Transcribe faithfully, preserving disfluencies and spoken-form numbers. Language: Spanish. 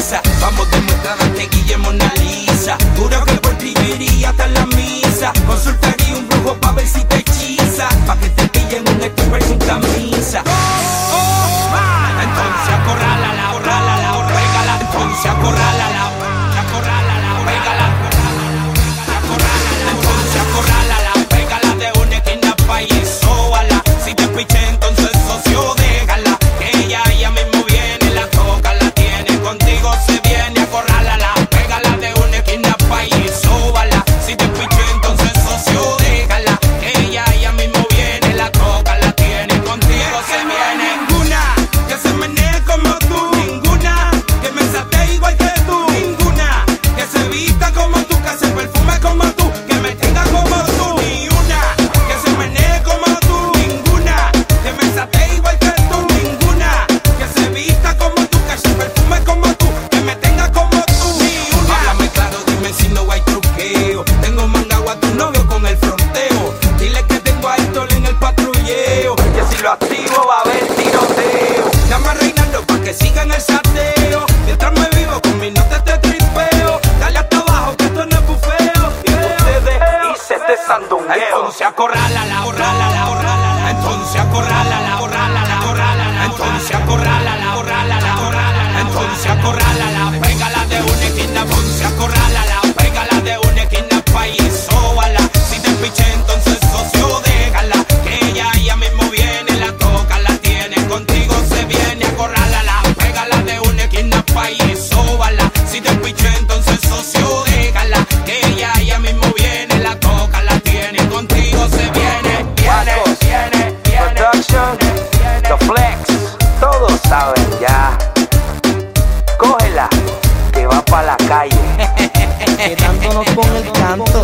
camisa. Vamos demostrando ante Guillermo Mona Lisa. Juro que por ti yo iría hasta la misa. Consultaría un brujo pa' ver si te hechiza, pa' que te pillen un stripper sin camisa. Oh, oh, man. Entonces acorrálala, acorrálala, pégala. Entonces acorrálala, acorrálala, pégala. Entonces acorrálala, pégala de una esquina pa' y sóbala. Si te piché entonces socio déjala, que ella ya mismo viene, la toca, la tiene, contigo se viene. Acorrálala, pégala de una esquina pa' y sóbala. Si te piché entonces socio déjala, que ella ya mismo viene, la toca, la tiene, contigo se viene. Ninguna que se menee como tú, ninguna que me salte igual que tú, ninguna que se vista como tú, que se perfume como tú, que me tenga como tú, ni una que se menee como tú, ninguna que me salte igual que tú, ninguna que se vista como tú, que se perfume como tú, que me tenga como tú, ni una. Háblame claro, dime si no hay truqueo. Tengo mandado a tu novio con el fronteo. Dile que tengo a Héctor en el patrulleo, que si lo activo va a haber tiroteo. Llama a Reinaldo pa' que siga en el sateo. Mientras me vivo con mi nota te tripeo. Dale hasta abajo que esto no es bufeo. Y ustedes hice este sandungueo. Entonces acorrálala, acorrálala, acorrálala. Entonces acorrálala, acorrálala, acorrálala. Entonces acorrálala, acorrálala, acorrálala. Entonces acorrálala, pégala de una esquina. Entonces acorrálala, pégala de una esquina pa' y sóbala. Si te piché entonces socio déjala, que ella ya mismo viene, la toca, la tiene, contigo se viene. Acorrálala, pégala de una esquina pa' y sóbala. Si te piché entonces socio déjala, que ella ya mismo viene, la toca, la tiene, contigo se viene. Viene, viene, viene. Production, The Flex, todos saben ya. Cógela, que va pa' la calle. Que tanto nos pone el canto.